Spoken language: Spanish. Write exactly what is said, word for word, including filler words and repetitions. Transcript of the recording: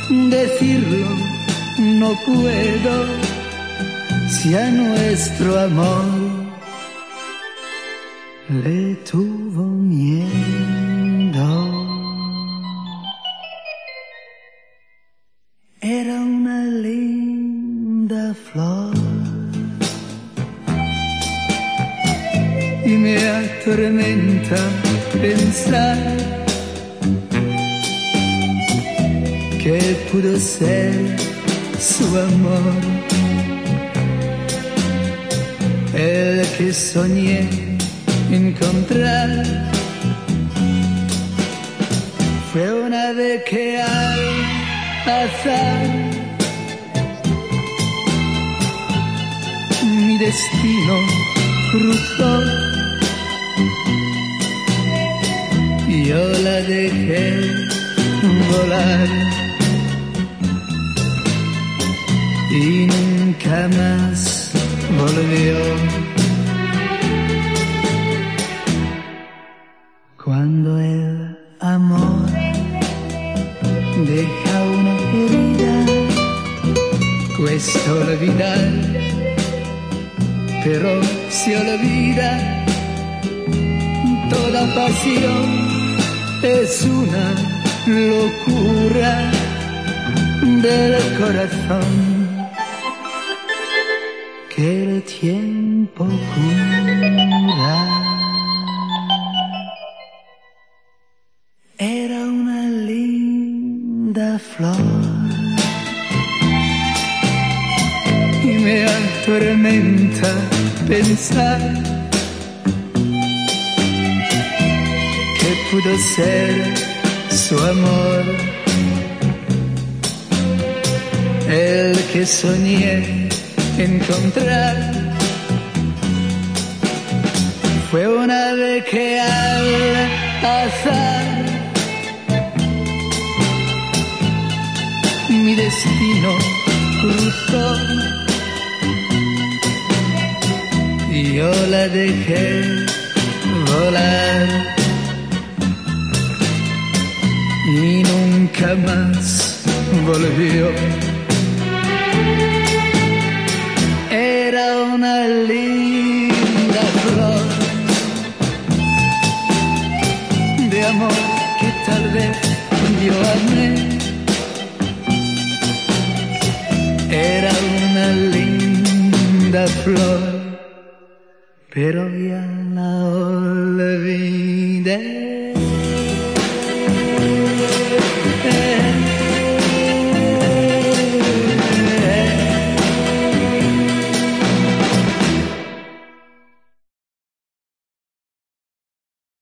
decirlo no puedo, si a nuestro amor le tuvo miedo. Era una linda flor y me atormenta pensar que pudo ser su amor, el que soñé encontrar. Fue una vez que al azar mi destino cruzó y yo la dejé volar y nunca más volvió. Cuando el amor deja una herida, cuesta olvidar, pero se olvida. Toda pasión es una locura del corazón que el tiempo cura. Era una linda flor y me atormenta pensar que pudo ser su amor, el que soñé encontrar. Fue una vez que al azar mi destino cruzó y yo la dejé volar y nunca más volvió. Era una linda flor de amor que tal vez yo amé. Era una linda flor, pero ya la olvidé.